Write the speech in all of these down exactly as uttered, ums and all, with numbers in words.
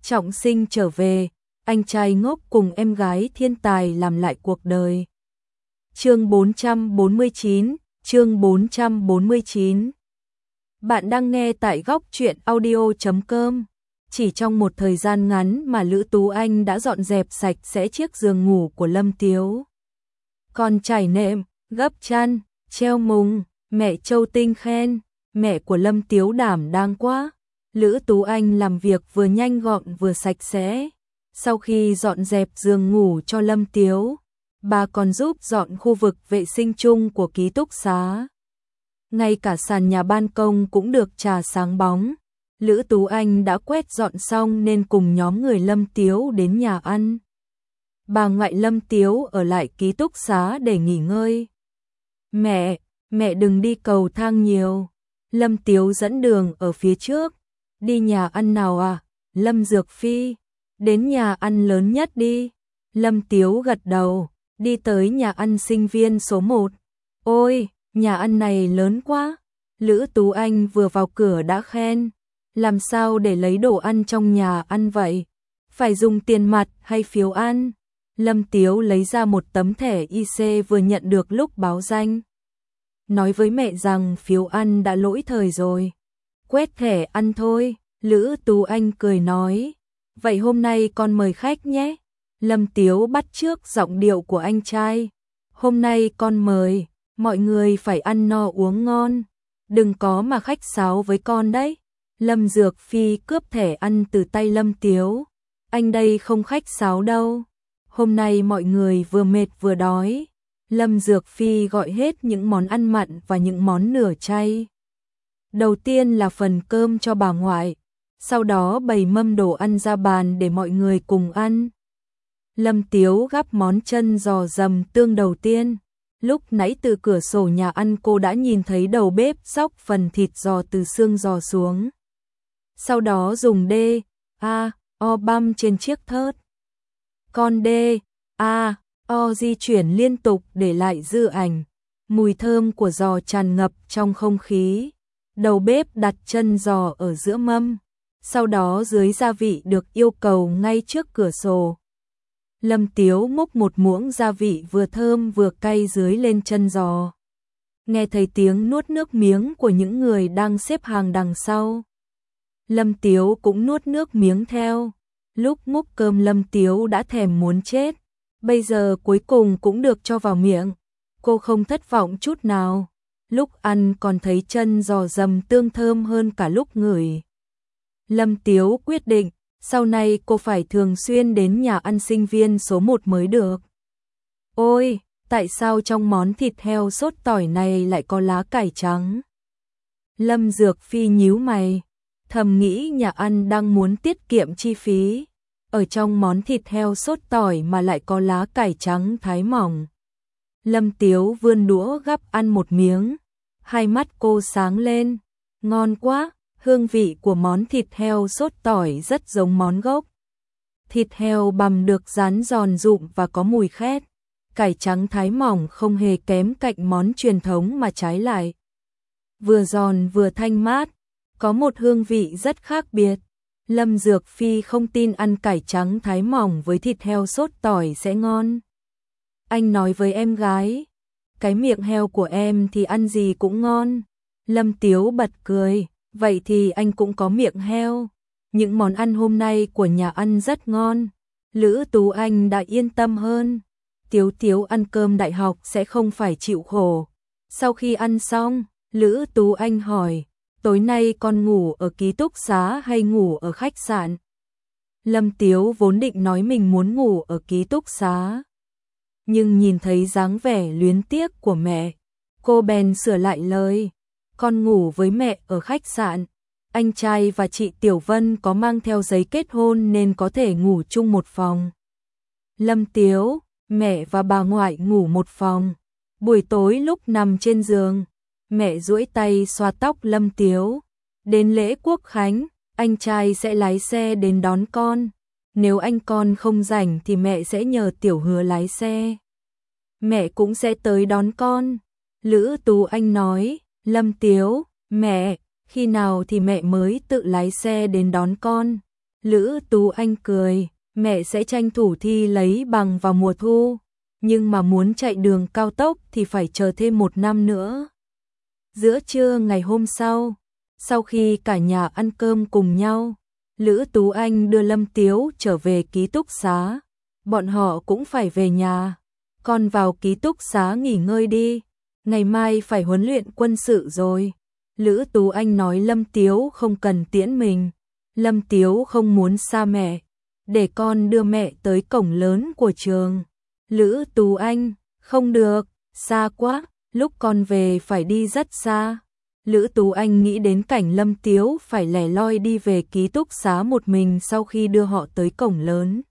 trọng sinh trở về, anh trai ngốc cùng em gái thiên tài làm lại cuộc đời. Chương bốn trăm bốn mươi chín, chương bốn trăm bốn mươi chín. Bạn đang nghe tại góc truyện audio chấm com. Chỉ trong một thời gian ngắn mà Lữ Tú Anh đã dọn dẹp sạch sẽ chiếc giường ngủ của Lâm Tiếu. Còn trải nệm, gấp chăn, treo mùng, mẹ Châu Tinh khen, mẹ của Lâm Tiếu đảm đang quá. Lữ Tú Anh làm việc vừa nhanh gọn vừa sạch sẽ. Sau khi dọn dẹp giường ngủ cho Lâm Tiếu, bà còn giúp dọn khu vực vệ sinh chung của ký túc xá. Ngay cả sàn nhà ban công cũng được trà sáng bóng. Lữ Tú Anh đã quét dọn xong nên cùng nhóm người Lâm Tiếu đến nhà ăn. Bà ngoại Lâm Tiếu ở lại ký túc xá để nghỉ ngơi. Mẹ, mẹ đừng đi cầu thang nhiều. Lâm Tiếu dẫn đường ở phía trước. Đi nhà ăn nào à? Lâm Dược Phi. Đến nhà ăn lớn nhất đi. Lâm Tiếu gật đầu, đi tới nhà ăn sinh viên số một. Ôi, nhà ăn này lớn quá. Lữ Tú Anh vừa vào cửa đã khen. Làm sao để lấy đồ ăn trong nhà ăn vậy? Phải dùng tiền mặt hay phiếu ăn? Lâm Tiếu lấy ra một tấm thẻ i xê vừa nhận được lúc báo danh. Nói với mẹ rằng phiếu ăn đã lỗi thời rồi. Quét thẻ ăn thôi, Lữ Tú Anh cười nói. Vậy hôm nay con mời khách nhé. Lâm Tiếu bắt chước giọng điệu của anh trai. Hôm nay con mời, mọi người phải ăn no uống ngon. Đừng có mà khách sáo với con đấy. Lâm Dược Phi cướp thẻ ăn từ tay Lâm Tiếu. Anh đây không khách sáo đâu. Hôm nay mọi người vừa mệt vừa đói. Lâm Dược Phi gọi hết những món ăn mặn và những món nửa chay. Đầu tiên là phần cơm cho bà ngoại. Sau đó bày mâm đồ ăn ra bàn để mọi người cùng ăn. Lâm Tiếu gắp món chân giò dầm tương đầu tiên. Lúc nãy từ cửa sổ nhà ăn cô đã nhìn thấy đầu bếp xóc phần thịt giò từ xương giò xuống. Sau đó dùng đê, a, o băm trên chiếc thớt. Con đê, a, o di chuyển liên tục để lại dư ảnh. Mùi thơm của giò tràn ngập trong không khí. Đầu bếp đặt chân giò ở giữa mâm. Sau đó dưới gia vị được yêu cầu ngay trước cửa sổ. Lâm Tiếu múc một muỗng gia vị vừa thơm vừa cay dưới lên chân giò. Nghe thấy tiếng nuốt nước miếng của những người đang xếp hàng đằng sau. Lâm Tiếu cũng nuốt nước miếng theo. Lúc múc cơm Lâm Tiếu đã thèm muốn chết. Bây giờ cuối cùng cũng được cho vào miệng. Cô không thất vọng chút nào. Lúc ăn còn thấy chân giò dầm tương thơm hơn cả lúc ngửi. Lâm Tiếu quyết định, sau này cô phải thường xuyên đến nhà ăn sinh viên số một mới được. Ôi, tại sao trong món thịt heo sốt tỏi này lại có lá cải trắng? Lâm Dược Phi nhíu mày, thầm nghĩ nhà ăn đang muốn tiết kiệm chi phí. Ở trong món thịt heo sốt tỏi mà lại có lá cải trắng thái mỏng. Lâm Tiếu vươn đũa gắp ăn một miếng. Hai mắt cô sáng lên. Ngon quá! Hương vị của món thịt heo sốt tỏi rất giống món gốc. Thịt heo bằm được rán giòn rụm và có mùi khét. Cải trắng thái mỏng không hề kém cạnh món truyền thống mà trái lại. Vừa giòn vừa thanh mát, có một hương vị rất khác biệt. Lâm Dược Phi không tin ăn cải trắng thái mỏng với thịt heo sốt tỏi sẽ ngon. Anh nói với em gái, cái miệng heo của em thì ăn gì cũng ngon. Lâm Tiếu bật cười. Vậy thì anh cũng có miệng heo. Những món ăn hôm nay của nhà ăn rất ngon. Lữ Tú Anh đã yên tâm hơn. Tiếu Tiếu ăn cơm đại học sẽ không phải chịu khổ. Sau khi ăn xong, Lữ Tú Anh hỏi, tối nay con ngủ ở ký túc xá hay ngủ ở khách sạn? Lâm Tiếu vốn định nói mình muốn ngủ ở ký túc xá. Nhưng nhìn thấy dáng vẻ luyến tiếc của mẹ, cô bèn sửa lại lời. Con ngủ với mẹ ở khách sạn. Anh trai và chị Tiểu Vân có mang theo giấy kết hôn nên có thể ngủ chung một phòng. Lâm Tiếu, mẹ và bà ngoại ngủ một phòng. Buổi tối lúc nằm trên giường, mẹ duỗi tay xoa tóc Lâm Tiếu. Đến lễ Quốc Khánh, anh trai sẽ lái xe đến đón con. Nếu anh con không rảnh thì mẹ sẽ nhờ Tiểu Hứa lái xe. Mẹ cũng sẽ tới đón con. Lữ Tú Anh nói. Lâm Tiếu, mẹ, khi nào thì mẹ mới tự lái xe đến đón con? Lữ Tú Anh cười, mẹ sẽ tranh thủ thi lấy bằng vào mùa thu, nhưng mà muốn chạy đường cao tốc thì phải chờ thêm một năm nữa. Giữa trưa ngày hôm sau, sau khi cả nhà ăn cơm cùng nhau, Lữ Tú Anh đưa Lâm Tiếu trở về ký túc xá. Bọn họ cũng phải về nhà. Con vào ký túc xá nghỉ ngơi đi, ngày mai phải huấn luyện quân sự rồi. Lữ Tú Anh nói Lâm Tiếu không cần tiễn mình. Lâm Tiếu không muốn xa mẹ, để con đưa mẹ tới cổng lớn của trường. Lữ Tú Anh, không được, xa quá, lúc con về phải đi rất xa. Lữ Tú Anh nghĩ đến cảnh Lâm Tiếu phải lẻ loi đi về ký túc xá một mình sau khi đưa họ tới cổng lớn.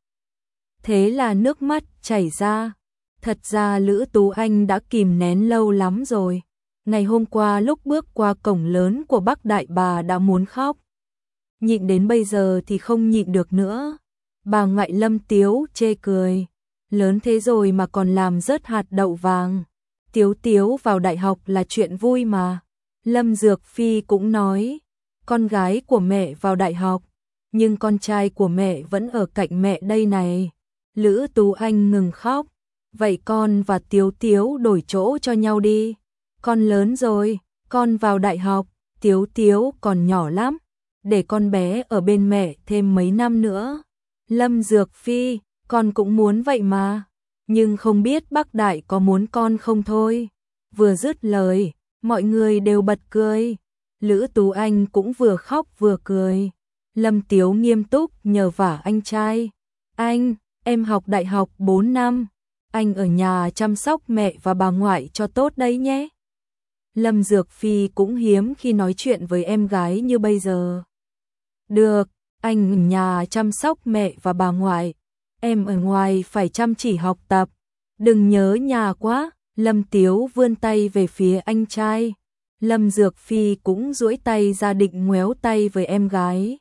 Thế là nước mắt chảy ra. Thật ra Lữ Tú Anh đã kìm nén lâu lắm rồi. Ngày hôm qua lúc bước qua cổng lớn của Bắc Đại bà đã muốn khóc. Nhịn đến bây giờ thì không nhịn được nữa. Bà ngoại Lâm Tiếu chê cười. Lớn thế rồi mà còn làm rớt hạt đậu vàng. Tiếu Tiếu vào đại học là chuyện vui mà. Lâm Dược Phi cũng nói, con gái của mẹ vào đại học, nhưng con trai của mẹ vẫn ở cạnh mẹ đây này. Lữ Tú Anh ngừng khóc, vậy con và Tiếu Tiếu đổi chỗ cho nhau đi. Con lớn rồi, con vào đại học, Tiếu Tiếu còn nhỏ lắm, để con bé ở bên mẹ thêm mấy năm nữa. Lâm Dược Phi, con cũng muốn vậy mà, nhưng không biết bác Đại có muốn con không thôi. Vừa dứt lời, mọi người đều bật cười. Lữ Tú Anh cũng vừa khóc vừa cười. Lâm Tiếu nghiêm túc nhờ vả anh trai. Anh, em học đại học bốn năm. Anh ở nhà chăm sóc mẹ và bà ngoại cho tốt đấy nhé. Lâm Dược Phi cũng hiếm khi nói chuyện với em gái như bây giờ. Được, anh ở nhà chăm sóc mẹ và bà ngoại. Em ở ngoài phải chăm chỉ học tập. Đừng nhớ nhà quá. Lâm Tiếu vươn tay về phía anh trai. Lâm Dược Phi cũng duỗi tay ra định ngoéo tay với em gái.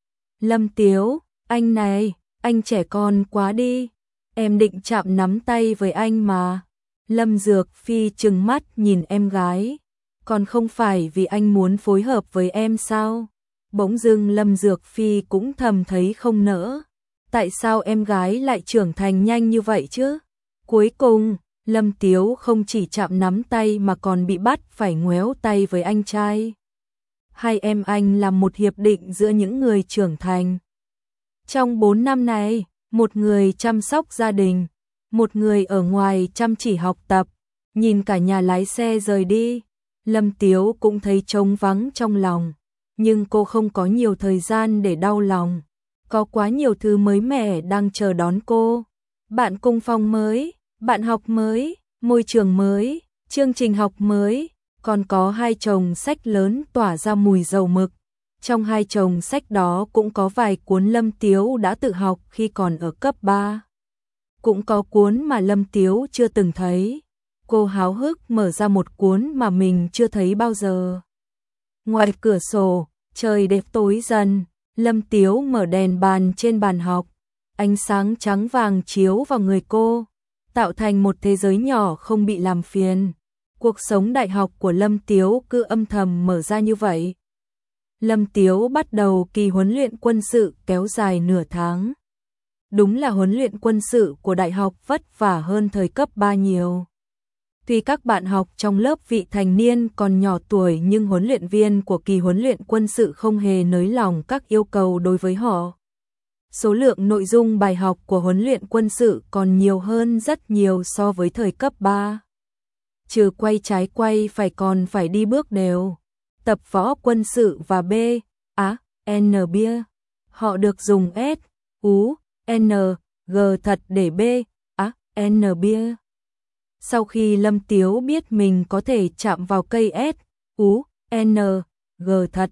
Lâm Tiếu, anh này, anh trẻ con quá đi. Em định chạm nắm tay với anh mà. Lâm Dược Phi trừng mắt nhìn em gái. Còn không phải vì anh muốn phối hợp với em sao? Bỗng dưng Lâm Dược Phi cũng thầm thấy không nỡ. Tại sao em gái lại trưởng thành nhanh như vậy chứ? Cuối cùng, Lâm Tiếu không chỉ chạm nắm tay mà còn bị bắt phải ngoéo tay với anh trai. Hai em anh làm một hiệp định giữa những người trưởng thành. Trong bốn năm này, một người chăm sóc gia đình, một người ở ngoài chăm chỉ học tập. Nhìn cả nhà lái xe rời đi, Lâm Tiếu cũng thấy trống vắng trong lòng. Nhưng cô không có nhiều thời gian để đau lòng. Có quá nhiều thứ mới mẻ đang chờ đón cô. Bạn cùng phòng mới, bạn học mới, môi trường mới, chương trình học mới, còn có hai chồng sách lớn tỏa ra mùi dầu mực. Trong hai chồng sách đó cũng có vài cuốn Lâm Tiếu đã tự học khi còn ở cấp ba. Cũng có cuốn mà Lâm Tiếu chưa từng thấy. Cô háo hức mở ra một cuốn mà mình chưa thấy bao giờ. Ngoài cửa sổ, trời đẹp tối dần, Lâm Tiếu mở đèn bàn trên bàn học. Ánh sáng trắng vàng chiếu vào người cô, tạo thành một thế giới nhỏ không bị làm phiền. Cuộc sống đại học của Lâm Tiếu cứ âm thầm mở ra như vậy. Lâm Tiếu bắt đầu kỳ huấn luyện quân sự kéo dài nửa tháng. Đúng là huấn luyện quân sự của đại học vất vả hơn thời cấp ba nhiều. Tuy các bạn học trong lớp vị thành niên còn nhỏ tuổi nhưng huấn luyện viên của kỳ huấn luyện quân sự không hề nới lỏng các yêu cầu đối với họ. Số lượng nội dung bài học của huấn luyện quân sự còn nhiều hơn rất nhiều so với thời cấp ba. Trừ quay trái quay phải còn phải đi bước đều. Tập võ quân sự và B, á, N bia. Họ được dùng S, U, N, G thật để B, á, N bia. Sau khi Lâm Tiếu biết mình có thể chạm vào cây S, U, N, G thật,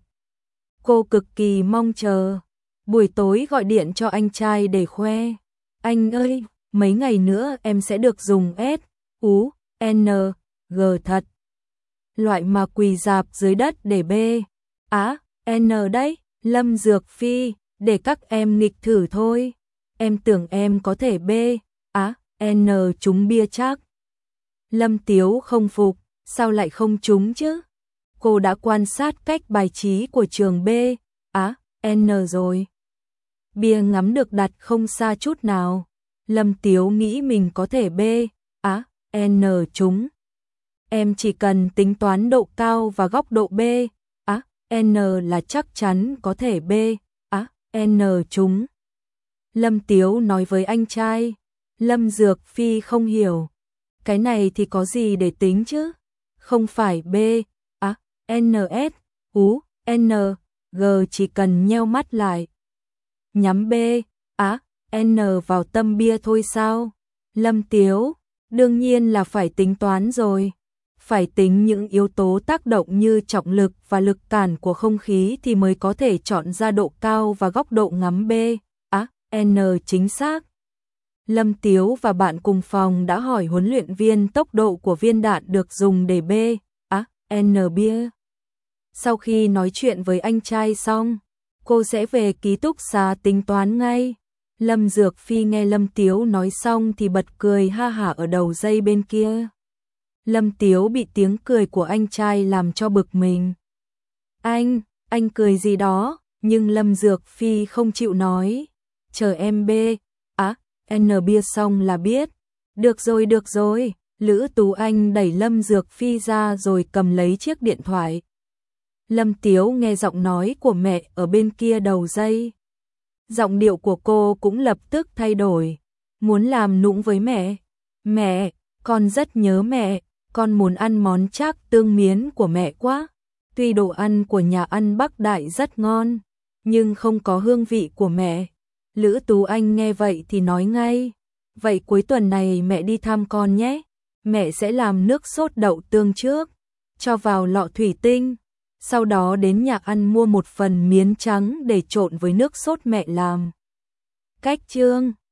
cô cực kỳ mong chờ. Buổi tối gọi điện cho anh trai để khoe. Anh ơi, mấy ngày nữa em sẽ được dùng S, U, N, G thật. Loại mà quỳ dạp dưới đất để B, á, N đấy, Lâm Dược Phi, để các em nghịch thử thôi. Em tưởng em có thể B, á, N trúng bia chắc. Lâm Tiếu không phục, sao lại không trúng chứ? Cô đã quan sát cách bài trí của trường B, á, N rồi. Bia ngắm được đặt không xa chút nào. Lâm Tiếu nghĩ mình có thể B, á, N chúng. Em chỉ cần tính toán độ cao và góc độ B, á, N là chắc chắn có thể B, á, N chúng. Lâm Tiếu nói với anh trai. Lâm Dược Phi không hiểu. Cái này thì có gì để tính chứ? Không phải B, á, N, S, U, N, G chỉ cần nheo mắt lại. Nhắm B, á, N vào tâm bia thôi sao? Lâm Tiếu, đương nhiên là phải tính toán rồi. Phải tính những yếu tố tác động như trọng lực và lực cản của không khí thì mới có thể chọn ra độ cao và góc độ ngắm B, á, N chính xác. Lâm Tiếu và bạn cùng phòng đã hỏi huấn luyện viên tốc độ của viên đạn được dùng để B, á, N bia. Sau khi nói chuyện với anh trai xong, cô sẽ về ký túc xá tính toán ngay. Lâm Dược Phi nghe Lâm Tiếu nói xong thì bật cười ha hả ở đầu dây bên kia. Lâm Tiếu bị tiếng cười của anh trai làm cho bực mình. Anh, anh cười gì đó, nhưng Lâm Dược Phi không chịu nói. Chờ em B, á, N bia xong là biết. Được rồi, được rồi. Lữ Tú Anh đẩy Lâm Dược Phi ra rồi cầm lấy chiếc điện thoại. Lâm Tiếu nghe giọng nói của mẹ ở bên kia đầu dây. Giọng điệu của cô cũng lập tức thay đổi. Muốn làm nũng với mẹ. Mẹ, con rất nhớ mẹ. Con muốn ăn món trác tương miến của mẹ quá. Tuy đồ ăn của nhà ăn Bắc Đại rất ngon, nhưng không có hương vị của mẹ. Lữ Tú Anh nghe vậy thì nói ngay. Vậy cuối tuần này mẹ đi thăm con nhé. Mẹ sẽ làm nước sốt đậu tương trước, cho vào lọ thủy tinh. Sau đó đến nhà ăn mua một phần miến trắng để trộn với nước sốt mẹ làm. Cách chương